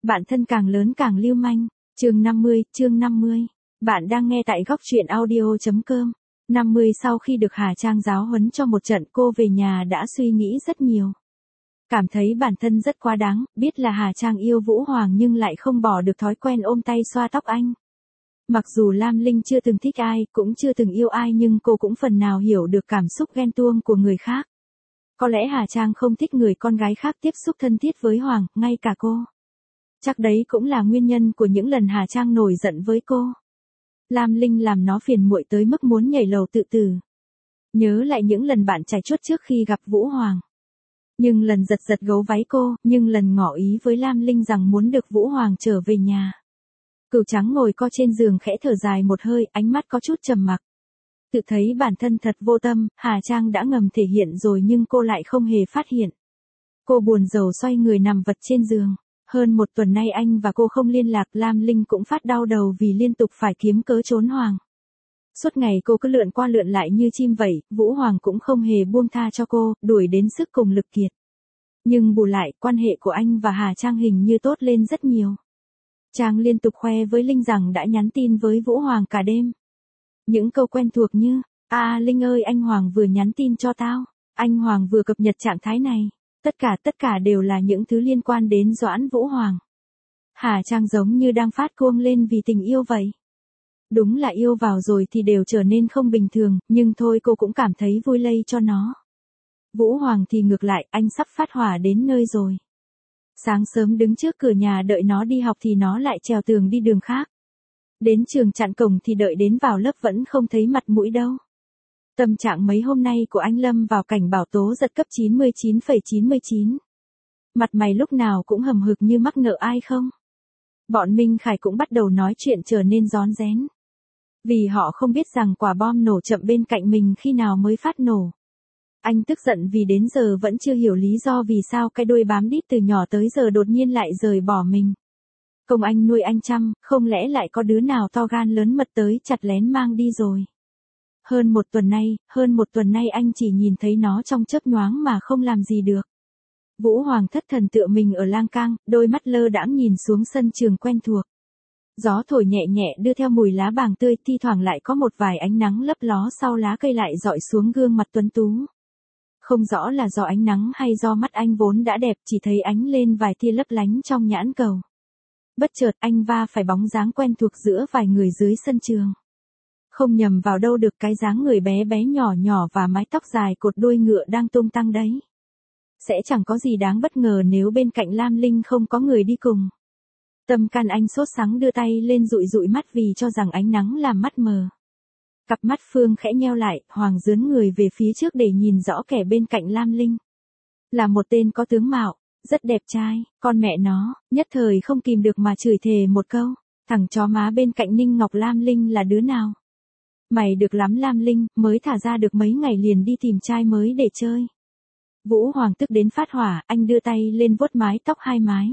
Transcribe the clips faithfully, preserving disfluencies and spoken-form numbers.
Bạn thân càng lớn càng lưu manh. Chương năm mươi, chương năm mươi. Bạn đang nghe tại góc truyện audio chấm com. năm mươi sau khi được Hà Trang giáo huấn cho một trận, cô về nhà đã suy nghĩ rất nhiều. Cảm thấy bản thân rất quá đáng, biết là Hà Trang yêu Vũ Hoàng nhưng lại không bỏ được thói quen ôm tay xoa tóc anh. Mặc dù Lam Linh chưa từng thích ai, cũng chưa từng yêu ai, nhưng cô cũng phần nào hiểu được cảm xúc ghen tuông của người khác. Có lẽ Hà Trang không thích người con gái khác tiếp xúc thân thiết với Hoàng, ngay cả cô. Chắc đấy cũng là nguyên nhân của những lần Hà Trang nổi giận với cô. Lam Linh làm nó phiền muội tới mức muốn nhảy lầu tự tử. Nhớ lại những lần bạn trai chuốt trước khi gặp Vũ Hoàng. Nhưng lần giật giật gấu váy cô, nhưng lần ngỏ ý với Lam Linh rằng muốn được Vũ Hoàng trở về nhà. Cừu trắng ngồi co trên giường khẽ thở dài một hơi, ánh mắt có chút trầm mặc. Tự thấy bản thân thật vô tâm, Hà Trang đã ngầm thể hiện rồi nhưng cô lại không hề phát hiện. Cô buồn rầu xoay người nằm vật trên giường. Hơn một tuần nay anh và cô không liên lạc, Lam Linh cũng phát đau đầu vì liên tục phải kiếm cớ trốn Hoàng. Suốt ngày cô cứ lượn qua lượn lại như chim vậy, Vũ Hoàng cũng không hề buông tha cho cô, đuổi đến sức cùng lực kiệt. Nhưng bù lại, quan hệ của anh và Hà Trang hình như tốt lên rất nhiều. Trang liên tục khoe với Linh rằng đã nhắn tin với Vũ Hoàng cả đêm. Những câu quen thuộc như, à Linh ơi, anh Hoàng vừa nhắn tin cho tao, anh Hoàng vừa cập nhật trạng thái này. Tất cả tất cả đều là những thứ liên quan đến Doãn Vũ Hoàng. Hà Trang giống như đang phát cuồng lên vì tình yêu vậy. Đúng là yêu vào rồi thì đều trở nên không bình thường, nhưng thôi cô cũng cảm thấy vui lây cho nó. Vũ Hoàng thì ngược lại, anh sắp phát hỏa đến nơi rồi. Sáng sớm đứng trước cửa nhà đợi nó đi học thì nó lại trèo tường đi đường khác. Đến trường chặn cổng thì đợi đến vào lớp vẫn không thấy mặt mũi đâu. Tâm trạng mấy hôm nay của anh lâm vào cảnh bảo tố giật cấp chín mươi chín phẩy chín mươi chín. Mặt mày lúc nào cũng hầm hực như mắc nợ ai không. Bọn Minh Khải cũng bắt đầu nói chuyện trở nên rón rén. Vì họ không biết rằng quả bom nổ chậm bên cạnh mình khi nào mới phát nổ. Anh tức giận vì đến giờ vẫn chưa hiểu lý do vì sao cái đuôi bám đít từ nhỏ tới giờ đột nhiên lại rời bỏ mình. Công anh nuôi anh chăm, không lẽ lại có đứa nào to gan lớn mật tới chặt lén mang đi rồi. Hơn một tuần nay, hơn một tuần nay anh chỉ nhìn thấy nó trong chớp nhoáng mà không làm gì được. Vũ Hoàng thất thần tựa mình ở lang cang, đôi mắt lơ đãng nhìn xuống sân trường quen thuộc. Gió thổi nhẹ nhẹ đưa theo mùi lá bàng tươi, thi thoảng lại có một vài ánh nắng lấp ló sau lá cây lại dọi xuống gương mặt tuấn tú. Không rõ là do ánh nắng hay do mắt anh vốn đã đẹp, chỉ thấy ánh lên vài tia lấp lánh trong nhãn cầu. Bất chợt anh va phải bóng dáng quen thuộc giữa vài người dưới sân trường. Không nhầm vào đâu được, cái dáng người bé bé nhỏ nhỏ và mái tóc dài cột đuôi ngựa đang tung tăng đấy. Sẽ chẳng có gì đáng bất ngờ nếu bên cạnh Lam Linh không có người đi cùng. Tâm can anh sốt sắng đưa tay lên dụi dụi mắt vì cho rằng ánh nắng làm mắt mờ. Cặp mắt Phương khẽ nheo lại, Hoàng dướn người về phía trước để nhìn rõ kẻ bên cạnh Lam Linh. Là một tên có tướng mạo, rất đẹp trai, con mẹ nó, nhất thời không kìm được mà chửi thề một câu. Thằng chó má bên cạnh Ninh Ngọc Lam Linh là đứa nào? Mày được lắm Lam Linh, mới thả ra được mấy ngày liền đi tìm trai mới để chơi. Vũ Hoàng tức đến phát hỏa, anh đưa tay lên vuốt mái tóc hai mái.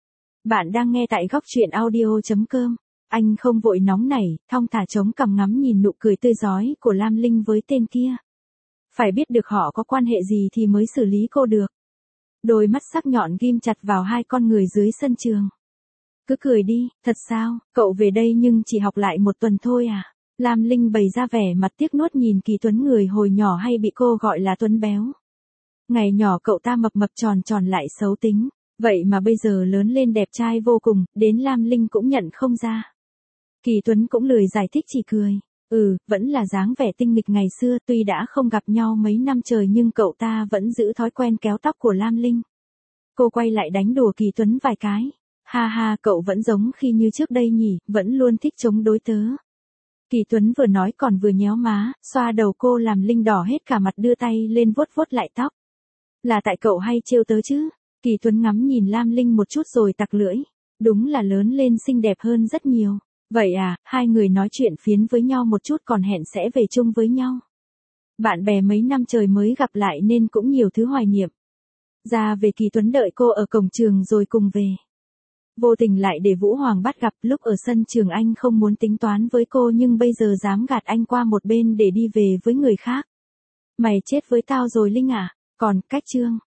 Bạn đang nghe tại góc truyện audio chấm com. Anh không vội nóng nảy, thong thả chống cằm ngắm nhìn nụ cười tươi rói của Lam Linh với tên kia. Phải biết được họ có quan hệ gì thì mới xử lý cô được. Đôi mắt sắc nhọn ghim chặt vào hai con người dưới sân trường. Cứ cười đi, thật sao, cậu về đây nhưng chỉ học lại một tuần thôi à? Lam Linh bày ra vẻ mặt tiếc nuốt nhìn Kỳ Tuấn người hồi nhỏ hay bị cô gọi là Tuấn béo. Ngày nhỏ cậu ta mập mập tròn tròn lại xấu tính, vậy mà bây giờ lớn lên đẹp trai vô cùng, đến Lam Linh cũng nhận không ra. Kỳ Tuấn cũng lười giải thích, chỉ cười. Ừ, vẫn là dáng vẻ tinh nghịch ngày xưa, tuy đã không gặp nhau mấy năm trời nhưng cậu ta vẫn giữ thói quen kéo tóc của Lam Linh. Cô quay lại đánh đùa Kỳ Tuấn vài cái. Ha ha, cậu vẫn giống khi như trước đây nhỉ, vẫn luôn thích chống đối tớ. Kỳ Tuấn vừa nói còn vừa nhéo má, xoa đầu cô làm Linh đỏ hết cả mặt, đưa tay lên vuốt vuốt lại tóc. Là tại cậu hay trêu tớ chứ? Kỳ Tuấn ngắm nhìn Lam Linh một chút rồi tặc lưỡi. Đúng là lớn lên xinh đẹp hơn rất nhiều. Vậy à, hai người nói chuyện phiến với nhau một chút còn hẹn sẽ về chung với nhau. Bạn bè mấy năm trời mới gặp lại nên cũng nhiều thứ hoài niệm. Ra về Kỳ Tuấn đợi cô ở cổng trường rồi cùng về. Vô tình lại để Vũ Hoàng bắt gặp, lúc ở sân trường anh không muốn tính toán với cô nhưng bây giờ dám gạt anh qua một bên để đi về với người khác. Mày chết với tao rồi Linh à, còn cách chương.